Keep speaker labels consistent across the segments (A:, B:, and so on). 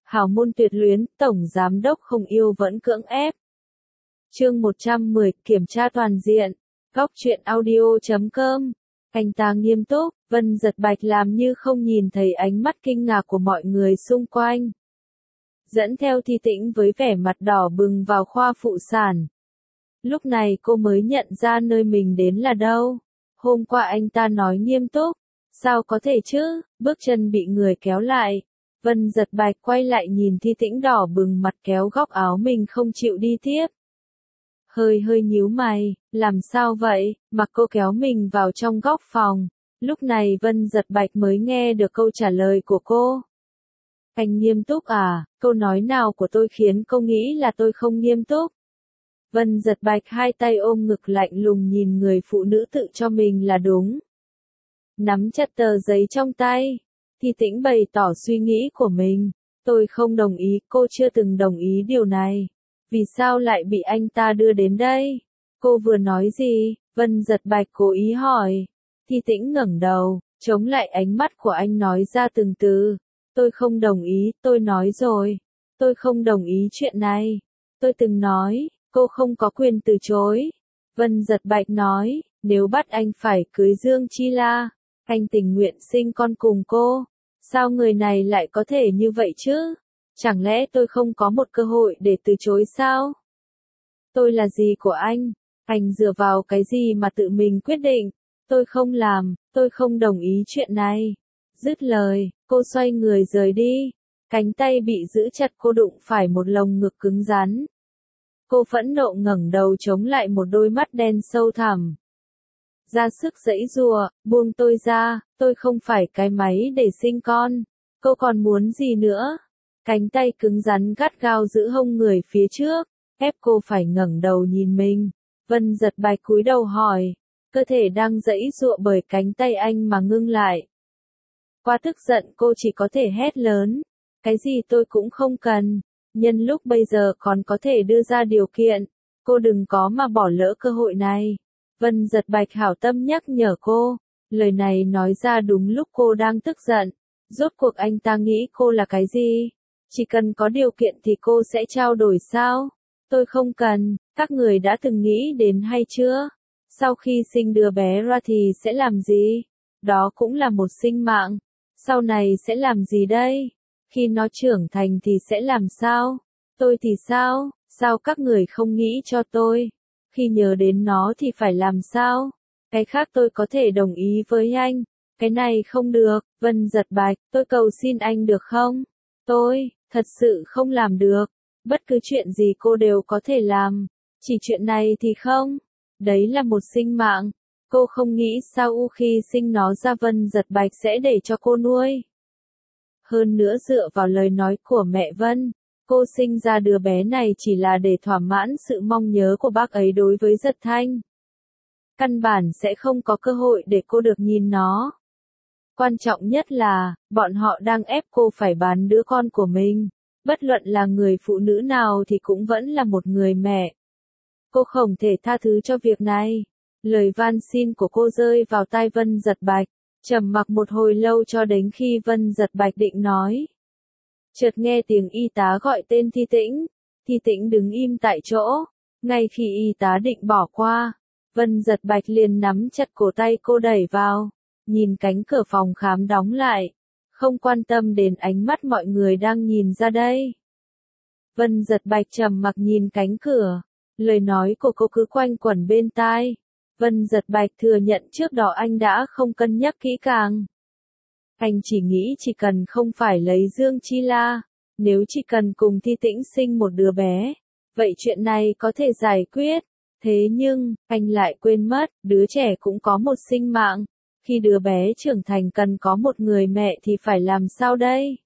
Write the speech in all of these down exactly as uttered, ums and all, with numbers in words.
A: Hào môn tuyệt luyến, tổng giám đốc không yêu vẫn cưỡng ép. Chương một trăm mười, kiểm tra toàn diện. Góc truyện audio chấm com. Anh ta nghiêm túc, Vân Giật Bạch làm như không nhìn thấy ánh mắt kinh ngạc của mọi người xung quanh. Dẫn theo Thi Tĩnh với vẻ mặt đỏ bừng vào khoa phụ sản. Lúc này cô mới nhận ra nơi mình đến là đâu. Hôm qua anh ta nói nghiêm túc. Sao có thể chứ, bước chân bị người kéo lại. Vân Giật Bạch quay lại nhìn Thi Tĩnh đỏ bừng mặt kéo góc áo mình không chịu đi tiếp. Hơi hơi nhíu mày, làm sao vậy, mặc cô kéo mình vào trong góc phòng. Lúc này Vân Giật Bạch mới nghe được câu trả lời của cô. Anh nghiêm túc à, câu nói nào của tôi khiến cô nghĩ là tôi không nghiêm túc? Vân Giật Bạch hai tay ôm ngực lạnh lùng nhìn người phụ nữ tự cho mình là đúng. Nắm chặt tờ giấy trong tay, Thi Tĩnh bày tỏ suy nghĩ của mình. Tôi không đồng ý, cô chưa từng đồng ý điều này. Vì sao lại bị anh ta đưa đến đây? Cô vừa nói gì? Vân Giật Bạch cố ý hỏi. Thi Tĩnh ngẩng đầu, chống lại ánh mắt của anh nói ra từng từ. Tôi không đồng ý, tôi nói rồi. Tôi không đồng ý chuyện này. Tôi từng nói, cô không có quyền từ chối. Vân Giật Bạch nói, nếu bắt anh phải cưới Dương Chi La, anh tình nguyện sinh con cùng cô. Sao người này lại có thể như vậy chứ? Chẳng lẽ tôi không có một cơ hội để từ chối sao? Tôi là gì của anh? Anh dựa vào cái gì mà tự mình quyết định? Tôi không làm, tôi không đồng ý chuyện này. Dứt lời, cô xoay người rời đi. Cánh tay bị giữ chặt cô đụng phải một lồng ngực cứng rắn. Cô phẫn nộ ngẩng đầu chống lại một đôi mắt đen sâu thẳm. Ra sức giãy giụa, buông tôi ra, tôi không phải cái máy để sinh con. Cô còn muốn gì nữa? Cánh tay cứng rắn gắt gao giữ hông người phía trước, ép cô phải ngẩng đầu nhìn mình. Vân Giật Bạch cúi đầu hỏi, cơ thể đang giãy giụa bởi cánh tay anh mà ngưng lại. Qua tức giận cô chỉ có thể hét lớn, cái gì tôi cũng không cần, nhân lúc bây giờ còn có thể đưa ra điều kiện, cô đừng có mà bỏ lỡ cơ hội này. Vân Giật Bạch hảo tâm nhắc nhở cô, lời này nói ra đúng lúc cô đang tức giận. Rốt cuộc anh ta nghĩ cô là cái gì? Chỉ cần có điều kiện thì cô sẽ trao đổi sao? Tôi không cần, các người đã từng nghĩ đến hay chưa? Sau khi sinh đứa bé ra thì sẽ làm gì? Đó cũng là một sinh mạng. Sau này sẽ làm gì đây? Khi nó trưởng thành thì sẽ làm sao? Tôi thì sao? Sao các người không nghĩ cho tôi? Khi nhớ đến nó thì phải làm sao? Cái khác tôi có thể đồng ý với anh. Cái này không được, Vân Giật Bạch, tôi cầu xin anh được không? Tôi, thật sự không làm được. Bất cứ chuyện gì cô đều có thể làm. Chỉ chuyện này thì không. Đấy là một sinh mạng. Cô không nghĩ sao u khi sinh nó ra Vân Giật Bạch sẽ để cho cô nuôi. Hơn nữa dựa vào lời nói của mẹ Vân, cô sinh ra đứa bé này chỉ là để thỏa mãn sự mong nhớ của bác ấy đối với Giật Thanh. Căn bản sẽ không có cơ hội để cô được nhìn nó. Quan trọng nhất là, bọn họ đang ép cô phải bán đứa con của mình. Bất luận là người phụ nữ nào thì cũng vẫn là một người mẹ. Cô không thể tha thứ cho việc này. Lời van xin của cô rơi vào tai Vân Giật Bạch, trầm mặc một hồi lâu cho đến khi Vân Giật Bạch định nói. Chợt nghe tiếng y tá gọi tên Thi Tĩnh. Thi Tĩnh đứng im tại chỗ. Ngay khi y tá định bỏ qua, Vân Giật Bạch liền nắm chặt cổ tay cô đẩy vào. Nhìn cánh cửa phòng khám đóng lại, không quan tâm đến ánh mắt mọi người đang nhìn ra đây. Vân Giật Bạch trầm mặc nhìn cánh cửa, lời nói của cô cứ quanh quẩn bên tai. Vân Giật Bạch thừa nhận trước đó anh đã không cân nhắc kỹ càng. Anh chỉ nghĩ chỉ cần không phải lấy Dương Chi La, nếu chỉ cần cùng Thi Tĩnh sinh một đứa bé, vậy chuyện này có thể giải quyết. Thế nhưng, anh lại quên mất, đứa trẻ cũng có một sinh mạng. Khi đứa bé trưởng thành cần có một người mẹ thì phải làm sao đây?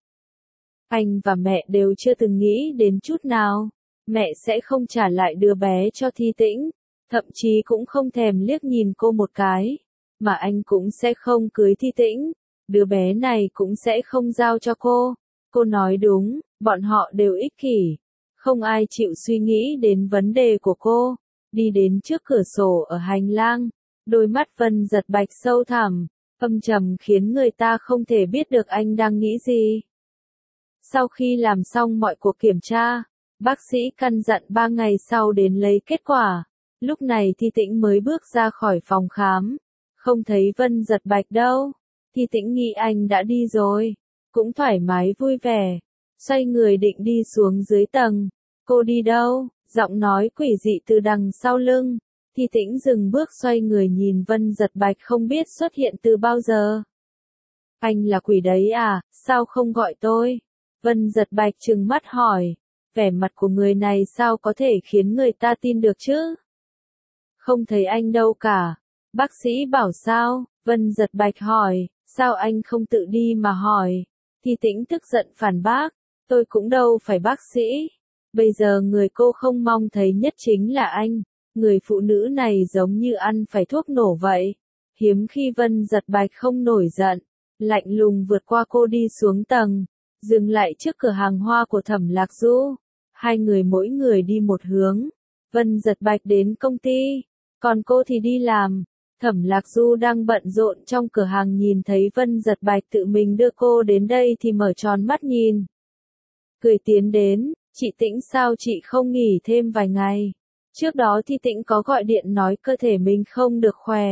A: Anh và mẹ đều chưa từng nghĩ đến chút nào. Mẹ sẽ không trả lại đứa bé cho Thi Tĩnh, thậm chí cũng không thèm liếc nhìn cô một cái. Mà anh cũng sẽ không cưới Thi Tĩnh, đứa bé này cũng sẽ không giao cho cô. Cô nói đúng, bọn họ đều ích kỷ. Không ai chịu suy nghĩ đến vấn đề của cô. Đi đến trước cửa sổ ở hành lang. Đôi mắt Vân Giật Bạch sâu thẳm, âm trầm khiến người ta không thể biết được anh đang nghĩ gì. Sau khi làm xong mọi cuộc kiểm tra, bác sĩ căn dặn ba ngày sau đến lấy kết quả. Lúc này Thi Tĩnh mới bước ra khỏi phòng khám. Không thấy Vân Giật Bạch đâu. Thi Tĩnh nghĩ anh đã đi rồi. Cũng thoải mái vui vẻ. Xoay người định đi xuống dưới tầng. Cô đi đâu? Giọng nói quỷ dị từ đằng sau lưng. Thi Tĩnh dừng bước xoay người nhìn Vân Giật Bạch không biết xuất hiện từ bao giờ. Anh là quỷ đấy à, sao không gọi tôi? Vân Giật Bạch trừng mắt hỏi. Vẻ mặt của người này sao có thể khiến người ta tin được chứ? Không thấy anh đâu cả. Bác sĩ bảo sao? Vân Giật Bạch hỏi. Sao anh không tự đi mà hỏi? Thi Tĩnh tức giận phản bác. Tôi cũng đâu phải bác sĩ. Bây giờ người cô không mong thấy nhất chính là anh. Người phụ nữ này giống như ăn phải thuốc nổ vậy. Hiếm khi Vân Giật Bạch không nổi giận. Lạnh lùng vượt qua cô đi xuống tầng. Dừng lại trước cửa hàng hoa của Thẩm Lạc Du. Hai người mỗi người đi một hướng. Vân Giật Bạch đến công ty. Còn cô thì đi làm. Thẩm Lạc Du đang bận rộn trong cửa hàng nhìn thấy Vân Giật Bạch tự mình đưa cô đến đây thì mở tròn mắt nhìn. Cười tiến đến, chị Tĩnh sao chị không nghỉ thêm vài ngày? Trước đó thì Tĩnh có gọi điện nói cơ thể mình không được khỏe.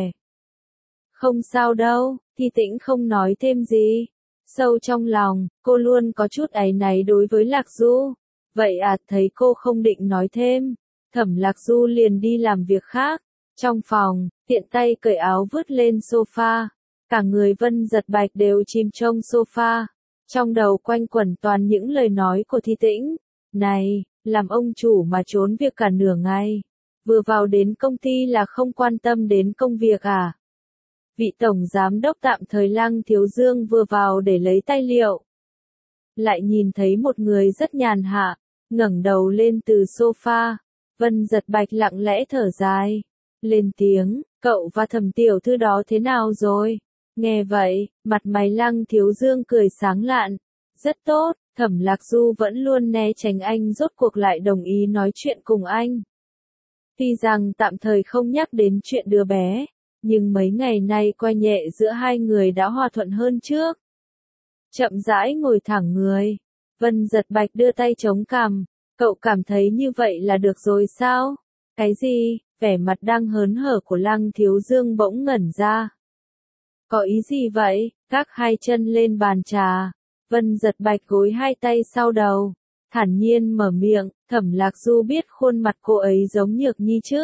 A: Không sao đâu, Thi Tĩnh không nói thêm gì. Sâu trong lòng, cô luôn có chút áy náy đối với Lạc Du. Vậy à, thấy cô không định nói thêm. Thẩm Lạc Du liền đi làm việc khác. Trong phòng, tiện tay cởi áo vứt lên sofa. Cả người Vân Giật Bạch đều chìm trong sofa. Trong đầu quanh quẩn toàn những lời nói của Thi Tĩnh. Này, làm ông chủ mà trốn việc cả nửa ngày. Vừa vào đến công ty là không quan tâm đến công việc à? Vị tổng giám đốc tạm thời Lăng Thiếu Dương vừa vào để lấy tài liệu. Lại nhìn thấy một người rất nhàn hạ, ngẩng đầu lên từ sofa. Vân Giật Bạch lặng lẽ thở dài. Lên tiếng, cậu và Thẩm tiểu thư đó thế nào rồi? Nghe vậy, mặt mày Lăng Thiếu Dương cười sáng lạn. Rất tốt, Thẩm Lạc Du vẫn luôn né tránh anh rốt cuộc lại đồng ý nói chuyện cùng anh. Tuy rằng tạm thời không nhắc đến chuyện đứa bé, nhưng mấy ngày nay coi nhẹ giữa hai người đã hòa thuận hơn trước. Chậm rãi ngồi thẳng người, Vân Giật Bạch đưa tay chống cằm, cậu cảm thấy như vậy là được rồi sao? Cái gì? Vẻ mặt đang hớn hở của Lăng Thiếu Dương bỗng ngẩn ra. Có ý gì vậy? Gác hai chân lên bàn trà. Vân Giật Bạch gối hai tay sau đầu. Thản nhiên mở miệng, Thẩm Lạc Du biết khuôn mặt cô ấy giống Nhược Nhi chứ?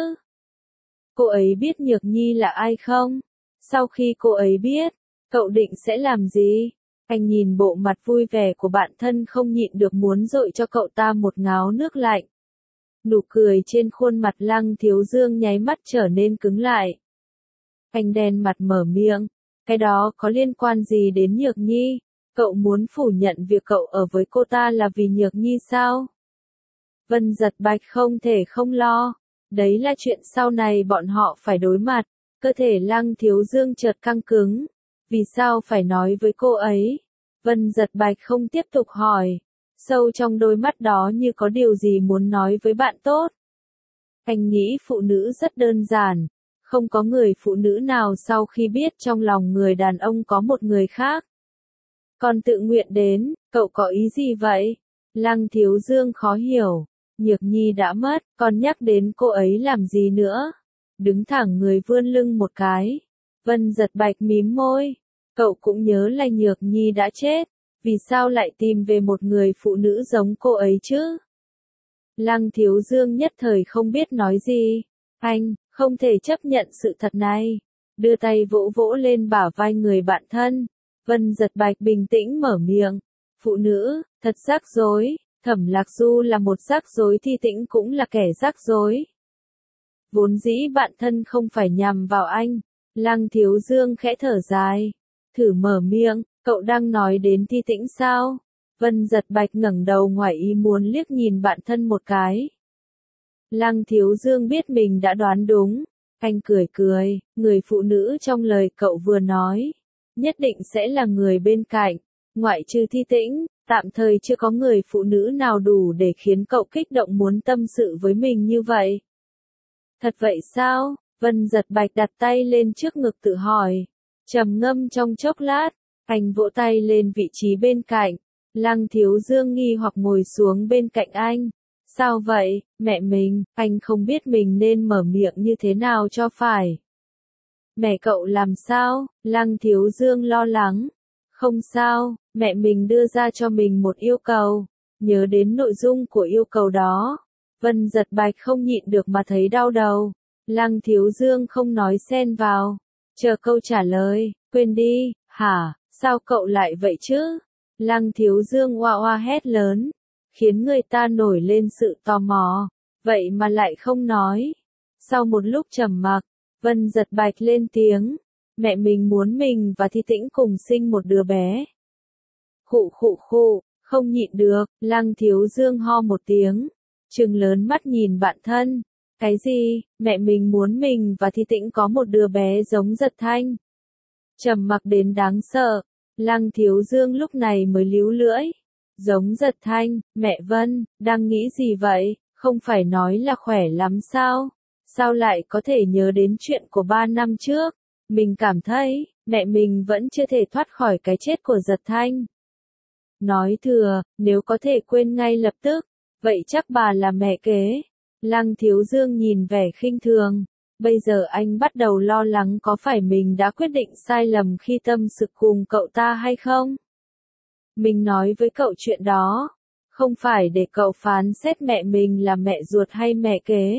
A: Cô ấy biết Nhược Nhi là ai không? Sau khi cô ấy biết, cậu định sẽ làm gì? Anh nhìn bộ mặt vui vẻ của bạn thân không nhịn được muốn dội cho cậu ta một ngáo nước lạnh. Nụ cười trên khuôn mặt Lăng Thiếu Dương nháy mắt trở nên cứng lại. Anh đen mặt mở miệng, cái đó có liên quan gì đến Nhược Nhi? Cậu muốn phủ nhận việc cậu ở với cô ta là vì Nhược Nhi sao? Vân Giật Bạch không thể không lo. Đấy là chuyện sau này bọn họ phải đối mặt. Cơ thể Lăng Thiếu Dương chợt căng cứng. Vì sao phải nói với cô ấy? Vân Giật Bạch không tiếp tục hỏi. Sâu trong đôi mắt đó như có điều gì muốn nói với bạn tốt. Anh nghĩ phụ nữ rất đơn giản. Không có người phụ nữ nào sau khi biết trong lòng người đàn ông có một người khác. Còn tự nguyện đến, cậu có ý gì vậy? Lăng Thiếu Dương khó hiểu. Nhược Nhi đã mất, còn nhắc đến cô ấy làm gì nữa? Đứng thẳng người vươn lưng một cái. Vân Giật Bạch mím môi. Cậu cũng nhớ là Nhược Nhi đã chết. Vì sao lại tìm về một người phụ nữ giống cô ấy chứ? Lăng Thiếu Dương nhất thời không biết nói gì. Anh, không thể chấp nhận sự thật này. Đưa tay vỗ vỗ lên bả vai người bạn thân. Vân Giật Bạch bình tĩnh mở miệng. Phụ nữ, thật rắc rối. Thẩm Lạc Du là một rắc rối thì Tĩnh cũng là kẻ rắc rối. Vốn dĩ bạn thân không phải nhằm vào anh. Lăng Thiếu Dương khẽ thở dài. Thử mở miệng, cậu đang nói đến Thi Tĩnh sao? Vân Giật Bạch ngẩng đầu ngoài ý muốn liếc nhìn bạn thân một cái. Lăng Thiếu Dương biết mình đã đoán đúng. Anh cười cười, người phụ nữ trong lời cậu vừa nói. Nhất định sẽ là người bên cạnh. Ngoại trừ Thi Tĩnh, tạm thời chưa có người phụ nữ nào đủ để khiến cậu kích động muốn tâm sự với mình như vậy. Thật vậy sao? Vân Giật Bạch đặt tay lên trước ngực tự hỏi. Trầm ngâm trong chốc lát, anh vỗ tay lên vị trí bên cạnh. Lăng Thiếu Dương nghi hoặc ngồi xuống bên cạnh anh. Sao vậy, mẹ mình, anh không biết mình nên mở miệng như thế nào cho phải. Mẹ cậu làm sao? Lăng Thiếu Dương lo lắng. Không sao, mẹ mình đưa ra cho mình một yêu cầu. Nhớ đến nội dung của yêu cầu đó. Vân Giật Bạch không nhịn được mà thấy đau đầu. Lăng Thiếu Dương không nói xen vào. Chờ câu trả lời, quên đi, hả, sao cậu lại vậy chứ? Lăng Thiếu Dương oa oa hét lớn, khiến người ta nổi lên sự tò mò, vậy mà lại không nói. Sau một lúc trầm mặc, Vân Giật Bạch lên tiếng, mẹ mình muốn mình và Thi Tĩnh cùng sinh một đứa bé. Khụ khụ khụ, không nhịn được, Lăng Thiếu Dương ho một tiếng, trừng lớn mắt nhìn bạn thân. Cái gì, mẹ mình muốn mình và Thi Tĩnh có một đứa bé giống Giật Thanh. Trầm mặc đến đáng sợ, Lăng Thiếu Dương lúc này mới líu lưỡi. Giống Giật Thanh, mẹ Vân, đang nghĩ gì vậy, không phải nói là khỏe lắm sao? Sao lại có thể nhớ đến chuyện của ba năm trước? Mình cảm thấy, mẹ mình vẫn chưa thể thoát khỏi cái chết của Giật Thanh. Nói thừa, nếu có thể quên ngay lập tức, vậy chắc bà là mẹ kế. Lăng Thiếu Dương nhìn vẻ khinh thường. Bây giờ anh bắt đầu lo lắng có phải mình đã quyết định sai lầm khi tâm sự cùng cậu ta hay không? Mình nói với cậu chuyện đó, không phải để cậu phán xét mẹ mình là mẹ ruột hay mẹ kế.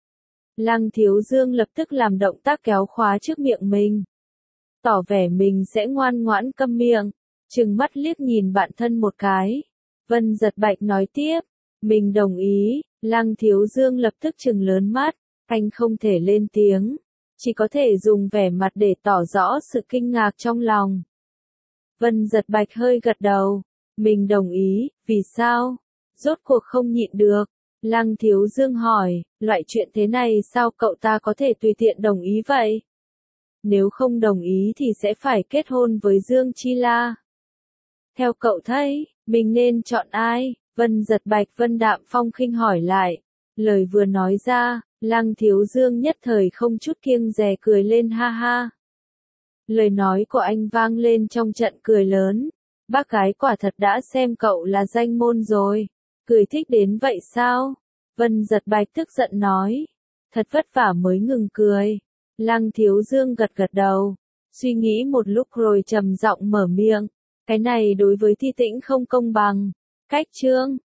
A: Lăng Thiếu Dương lập tức làm động tác kéo khóa trước miệng mình. Tỏ vẻ mình sẽ ngoan ngoãn câm miệng, trừng mắt liếc nhìn bạn thân một cái. Vân Giật Bạch nói tiếp, mình đồng ý. Lăng Thiếu Dương lập tức trừng lớn mắt, anh không thể lên tiếng, chỉ có thể dùng vẻ mặt để tỏ rõ sự kinh ngạc trong lòng. Vân Giật Bạch hơi gật đầu, mình đồng ý, vì sao? Rốt cuộc không nhịn được. Lăng Thiếu Dương hỏi, loại chuyện thế này sao cậu ta có thể tùy tiện đồng ý vậy? Nếu không đồng ý thì sẽ phải kết hôn với Dương Chi La. Theo cậu thấy, mình nên chọn ai? Vân Giật Bạch Vân đạm phong khinh hỏi lại. Lời vừa nói ra, Lăng Thiếu Dương nhất thời không chút kiêng dè cười lên ha ha. Lời nói của anh vang lên trong trận cười lớn. Bác gái quả thật đã xem cậu là danh môn rồi. Cười thích đến vậy sao? Vân Giật Bạch tức giận nói. Thật vất vả mới ngừng cười. Lăng Thiếu Dương gật gật đầu. Suy nghĩ một lúc rồi trầm giọng mở miệng. Cái này đối với Thi Tĩnh không công bằng. Cách chương